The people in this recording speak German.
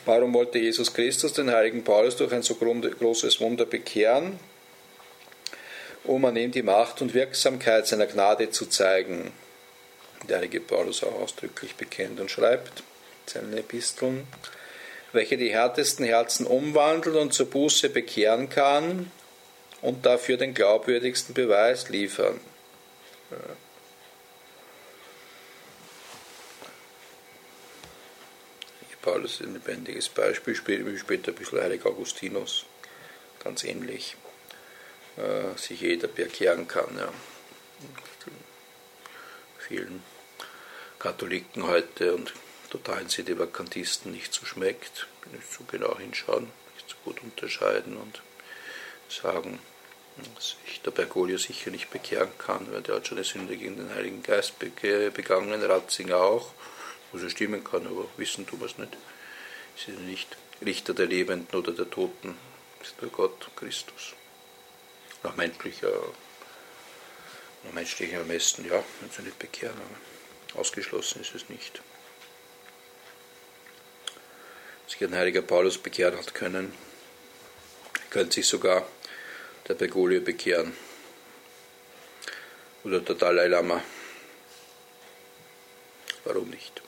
Warum wollte Jesus Christus den heiligen Paulus durch ein so großes Wunder bekehren? Um an ihm die Macht und Wirksamkeit seiner Gnade zu zeigen. Der heilige Paulus auch ausdrücklich bekennt und schreibt in seinen Episteln, welche die härtesten Herzen umwandelt und zur Buße bekehren kann und dafür den glaubwürdigsten Beweis liefern. Paulus ist ein lebendiges Beispiel, später ein bisschen heilig Augustinus, ganz ähnlich, sich jeder bekehren kann. Ja. Vielen Katholiken heute und totalen Sedevakantisten nicht so schmeckt, nicht so genau hinschauen, nicht so gut unterscheiden und sagen, dass sich der Bergoglio sicher nicht bekehren kann, weil der hat schon eine Sünde gegen den Heiligen Geist begangen, Ratzinger auch, wo es stimmen kann, aber wissen tun wir es nicht. Sie sind nicht Richter der Lebenden oder der Toten, das ist nur Gott, Christus. Nach menschlichem Ermessen, ja, wenn sie nicht bekehren, aber ausgeschlossen ist es nicht. Sich ein heiliger Paulus bekehren hat können, könnte sich sogar der Bergoglio bekehren oder der Dalai Lama. Warum nicht?